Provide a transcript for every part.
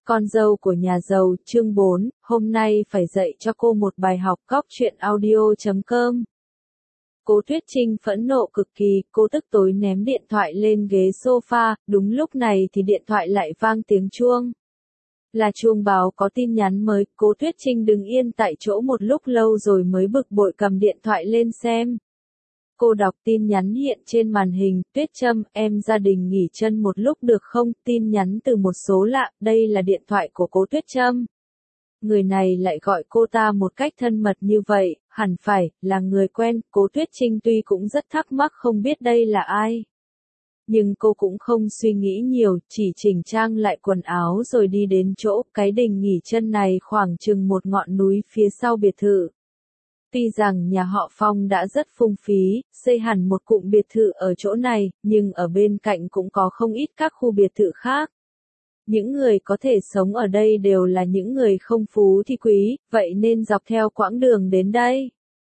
Con dâu của nhà giàu, chương 4, hôm nay phải dạy cho cô một bài học. Góc truyện audio.com. Cố Tuyết Trinh phẫn nộ cực kỳ, cô tức tối ném điện thoại lên ghế sofa, đúng lúc này thì điện thoại lại vang tiếng chuông. Là chuông báo có tin nhắn mới, Cố Tuyết Trinh đứng yên tại chỗ một lúc lâu rồi mới bực bội cầm điện thoại lên xem. Cô đọc tin nhắn hiện trên màn hình, Tuyết Trâm, em gia đình nghỉ chân một lúc được không? Tin nhắn từ một số lạ, đây là điện thoại của Cố Tuyết Trâm. Người này lại gọi cô ta một cách thân mật như vậy, hẳn phải là người quen. Cố Tuyết Trinh tuy cũng rất thắc mắc không biết đây là ai. Nhưng cô cũng không suy nghĩ nhiều, chỉ chỉnh trang lại quần áo rồi đi đến chỗ. Cái đình nghỉ chân này khoảng chừng một ngọn núi phía sau biệt thự. Tuy rằng nhà họ Phong đã rất phung phí, xây hẳn một cụm biệt thự ở chỗ này, nhưng ở bên cạnh cũng có không ít các khu biệt thự khác. Những người có thể sống ở đây đều là những người không phú thì quý, vậy nên dọc theo quãng đường đến đây,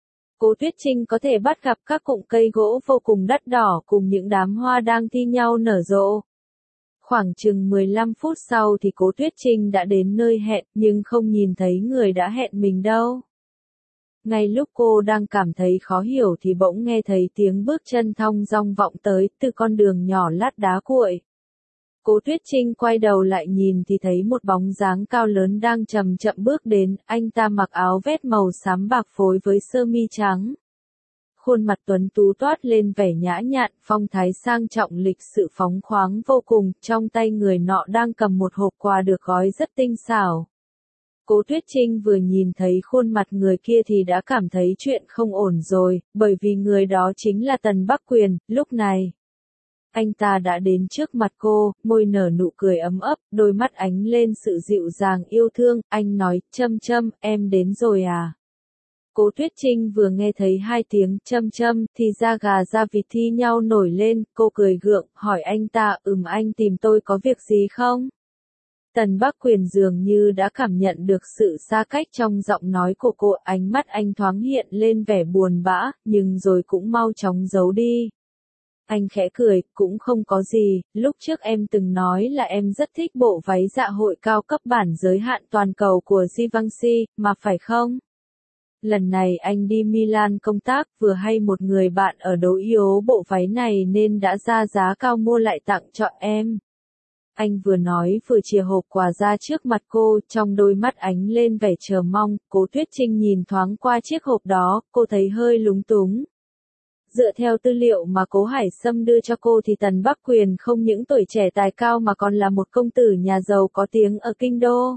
Cố Tuyết Trinh có thể bắt gặp các cụm cây gỗ vô cùng đắt đỏ cùng những đám hoa đang thi nhau nở rộ. Khoảng chừng 15 phút sau thì Cố Tuyết Trinh đã đến nơi hẹn, nhưng không nhìn thấy người đã hẹn mình đâu. Ngay lúc cô đang cảm thấy khó hiểu thì bỗng nghe thấy tiếng bước chân thong dong vọng tới từ con đường nhỏ lát đá cuội. Cố Tuyết Trinh quay đầu lại nhìn thì thấy một bóng dáng cao lớn đang chậm chậm bước đến, anh ta mặc áo vest màu xám bạc phối với sơ mi trắng. Khuôn mặt tuấn tú toát lên vẻ nhã nhặn, phong thái sang trọng lịch sự phóng khoáng vô cùng, trong tay người nọ đang cầm một hộp quà được gói rất tinh xảo. Cố Tuyết Trinh vừa nhìn thấy khuôn mặt người kia thì đã cảm thấy chuyện không ổn rồi, bởi vì người đó chính là Tần Bắc Quyền. Lúc này, anh ta đã đến trước mặt cô, môi nở nụ cười ấm ấp, đôi mắt ánh lên sự dịu dàng yêu thương. Anh nói, Trâm Trâm, em đến rồi à? Cố Tuyết Trinh vừa nghe thấy hai tiếng Trâm Trâm thì da gà da vịt thi nhau nổi lên, cô cười gượng, hỏi anh ta, anh tìm tôi có việc gì không? Tần Bắc Quyền dường như đã cảm nhận được sự xa cách trong giọng nói của cô, ánh mắt anh thoáng hiện lên vẻ buồn bã, nhưng rồi cũng mau chóng giấu đi. Anh khẽ cười, cũng không có gì, lúc trước em từng nói là em rất thích bộ váy dạ hội cao cấp bản giới hạn toàn cầu của Givenchy, mà phải không? Lần này anh đi Milan công tác, vừa hay một người bạn ở đấu yếu bộ váy này nên đã ra giá cao mua lại tặng cho em. Anh vừa nói vừa chìa hộp quà ra trước mặt cô, trong đôi mắt ánh lên vẻ chờ mong. Cố Tuyết Trinh nhìn thoáng qua chiếc hộp đó, cô thấy hơi lúng túng. Dựa theo tư liệu mà Cố Hải Sâm đưa cho cô thì Tần Bắc Quyền không những tuổi trẻ tài cao mà còn là một công tử nhà giàu có tiếng ở kinh đô.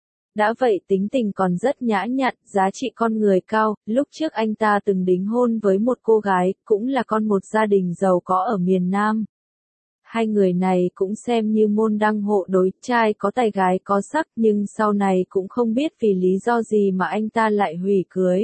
Đã vậy tính tình còn rất nhã nhặn, giá trị con người cao. Lúc trước anh ta từng đính hôn với một cô gái, cũng là con một gia đình giàu có ở miền Nam. Hai người này cũng xem như môn đăng hộ đối, trai có tài gái có sắc, nhưng sau này cũng không biết vì lý do gì mà anh ta lại hủy cưới.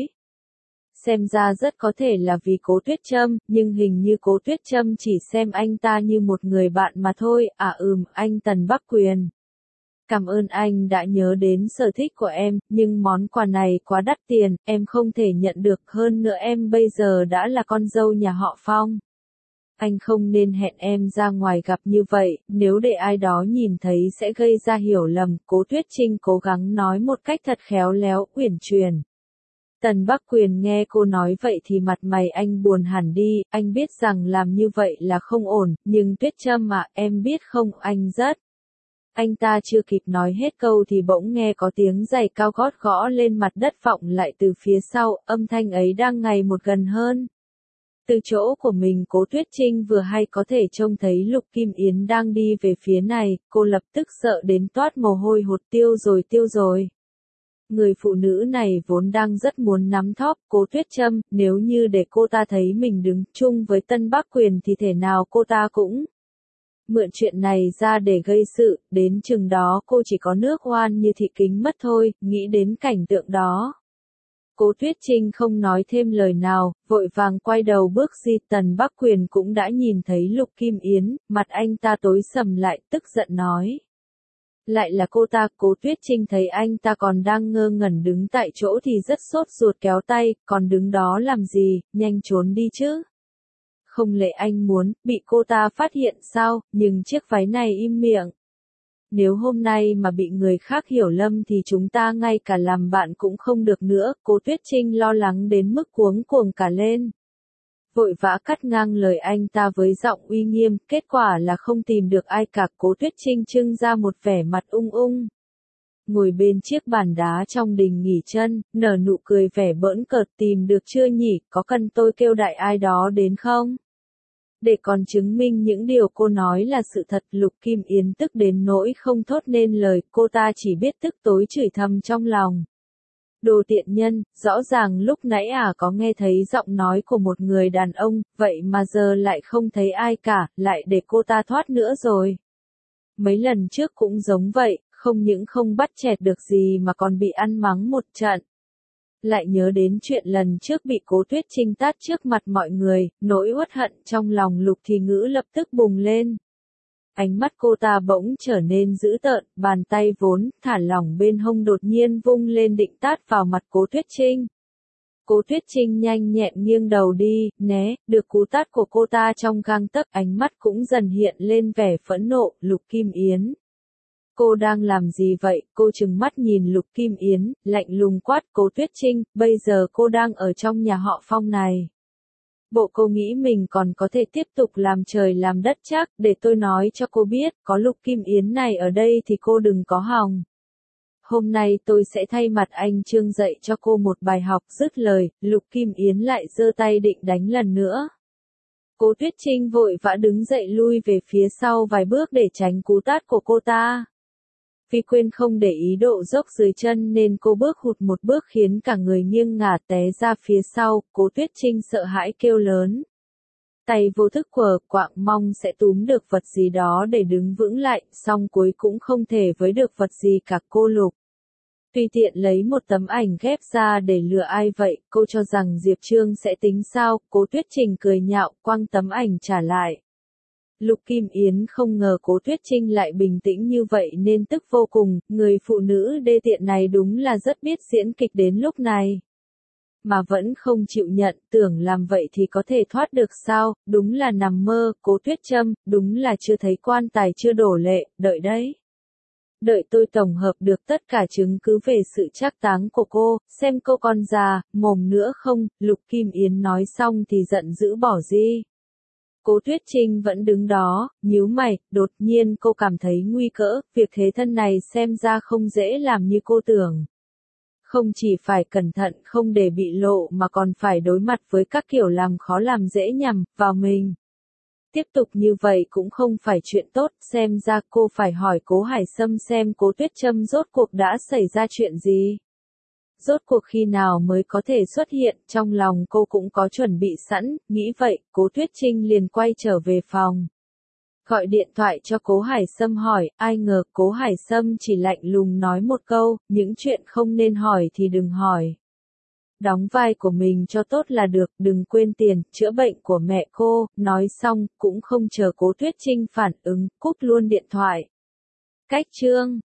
Xem ra rất có thể là vì Cố Tuyết Trâm, nhưng hình như Cố Tuyết Trâm chỉ xem anh ta như một người bạn mà thôi. Anh Tần Bắc Quyền. Cảm ơn anh đã nhớ đến sở thích của em, nhưng món quà này quá đắt tiền, em không thể nhận được, hơn nữa em bây giờ đã là con dâu nhà họ Phong. Anh không nên hẹn em ra ngoài gặp như vậy, nếu để ai đó nhìn thấy sẽ gây ra hiểu lầm. Cố Tuyết Trinh cố gắng nói một cách thật khéo léo, uyển chuyển. Tần Bắc Quyền nghe cô nói vậy thì mặt mày anh buồn hẳn đi, anh biết rằng làm như vậy là không ổn, nhưng Tuyết Trâm mà, em biết không, anh rất... Anh ta chưa kịp nói hết câu thì bỗng nghe có tiếng giày cao gót gõ lên mặt đất vọng lại từ phía sau, âm thanh ấy đang ngày một gần hơn. Từ chỗ của mình Cố Tuyết Trinh vừa hay có thể trông thấy Lục Kim Yến đang đi về phía này, cô lập tức sợ đến toát mồ hôi hột, tiêu rồi. Người phụ nữ này vốn đang rất muốn nắm thóp Cố Tuyết Trâm, nếu như để cô ta thấy mình đứng chung với Tân Bắc Quyền thì thể nào cô ta cũng mượn chuyện này ra để gây sự, đến chừng đó cô chỉ có nước oan như thị kính mất thôi. Nghĩ đến cảnh tượng đó, Cố Tuyết Trinh không nói thêm lời nào, vội vàng quay đầu bước đi. Tần Bắc Quyền cũng đã nhìn thấy Lục Kim Yến, mặt anh ta tối sầm lại, tức giận nói. Lại là cô ta. Cố Tuyết Trinh thấy anh ta còn đang ngơ ngẩn đứng tại chỗ thì rất sốt ruột kéo tay, còn đứng đó làm gì, nhanh trốn đi chứ. Không lẽ anh muốn bị cô ta phát hiện sao, nhưng chiếc váy này im miệng. Nếu hôm nay mà bị người khác hiểu lầm thì chúng ta ngay cả làm bạn cũng không được nữa, Cố Tuyết Trinh lo lắng đến mức cuống cuồng cả lên. Vội vã cắt ngang lời anh ta với giọng uy nghiêm, kết quả là không tìm được ai cả. Cố Tuyết Trinh trưng ra một vẻ mặt ung ung. Ngồi bên chiếc bàn đá trong đình nghỉ chân, nở nụ cười vẻ bỡn cợt, tìm được chưa nhỉ, có cần tôi kêu đại ai đó đến không? Để còn chứng minh những điều cô nói là sự thật, Lục Kim Yến tức đến nỗi không thốt nên lời, cô ta chỉ biết tức tối chửi thầm trong lòng. Đồ tiện nhân, rõ ràng lúc nãy có nghe thấy giọng nói của một người đàn ông, vậy mà giờ lại không thấy ai cả, lại để cô ta thoát nữa rồi. Mấy lần trước cũng giống vậy, không những không bắt chẹt được gì mà còn bị ăn mắng một trận. Lại nhớ đến chuyện lần trước bị Cố Tuyết Trinh tát trước mặt mọi người, nỗi uất hận trong lòng Lục Thị Ngữ lập tức bùng lên. Ánh mắt cô ta bỗng trở nên dữ tợn, bàn tay vốn thả lỏng bên hông đột nhiên vung lên định tát vào mặt Cố Tuyết Trinh. Cố Tuyết Trinh nhanh nhẹn nghiêng đầu đi, né, được cú tát của cô ta trong gang tấc, ánh mắt cũng dần hiện lên vẻ phẫn nộ. Lục Kim Yến, cô đang làm gì vậy? Cô trừng mắt nhìn Lục Kim Yến, lạnh lùng quát. Cố Tuyết Trinh, bây giờ cô đang ở trong nhà họ Phong này. Bộ cô nghĩ mình còn có thể tiếp tục làm trời làm đất chắc, để tôi nói cho cô biết, có Lục Kim Yến này ở đây thì cô đừng có hòng. Hôm nay tôi sẽ thay mặt anh Trương dạy cho cô một bài học. Dứt lời, Lục Kim Yến lại giơ tay định đánh lần nữa. Cố Tuyết Trinh vội vã đứng dậy lui về phía sau vài bước để tránh cú tát của cô ta. Vì quên không để ý độ dốc dưới chân nên cô bước hụt một bước khiến cả người nghiêng ngả té ra phía sau. Cố Tuyết Trinh sợ hãi kêu lớn. Tay vô thức quạng mong sẽ túm được vật gì đó để đứng vững lại, song cuối cũng không thể với được vật gì cả. Cô Lục tùy tiện lấy một tấm ảnh ghép ra để lừa ai vậy, cô cho rằng Diệp Trương sẽ tính sao? Cố Tuyết Trinh cười nhạo, quăng tấm ảnh trả lại. Lục Kim Yến không ngờ Cố Tuyết Trinh lại bình tĩnh như vậy nên tức vô cùng, người phụ nữ đê tiện này đúng là rất biết diễn kịch đến lúc này. Mà vẫn không chịu nhận, tưởng làm vậy thì có thể thoát được sao, đúng là nằm mơ. Cố Tuyết Trâm, đúng là chưa thấy quan tài chưa đổ lệ, đợi đấy. Đợi tôi tổng hợp được tất cả chứng cứ về sự trác táng của cô, xem cô còn già, mồm nữa không. Lục Kim Yến nói xong thì giận dữ bỏ đi. Cố Tuyết Trinh vẫn đứng đó, nhíu mày, đột nhiên cô cảm thấy nguy cỡ, việc thế thân này xem ra không dễ làm như cô tưởng. Không chỉ phải cẩn thận không để bị lộ mà còn phải đối mặt với các kiểu làm khó làm dễ nhằm vào mình. Tiếp tục như vậy cũng không phải chuyện tốt, xem ra cô phải hỏi Cố Hải Sâm xem Cố Tuyết Trâm rốt cuộc đã xảy ra chuyện gì. Rốt cuộc khi nào mới có thể xuất hiện, trong lòng cô cũng có chuẩn bị sẵn, nghĩ vậy, Cố Tuyết Trinh liền quay trở về phòng. Gọi điện thoại cho Cố Hải Sâm hỏi, ai ngờ Cố Hải Sâm chỉ lạnh lùng nói một câu, những chuyện không nên hỏi thì đừng hỏi. Đóng vai của mình cho tốt là được, đừng quên tiền, chữa bệnh của mẹ cô. Nói xong, cũng không chờ Cố Tuyết Trinh phản ứng, cúp luôn điện thoại. Cách chương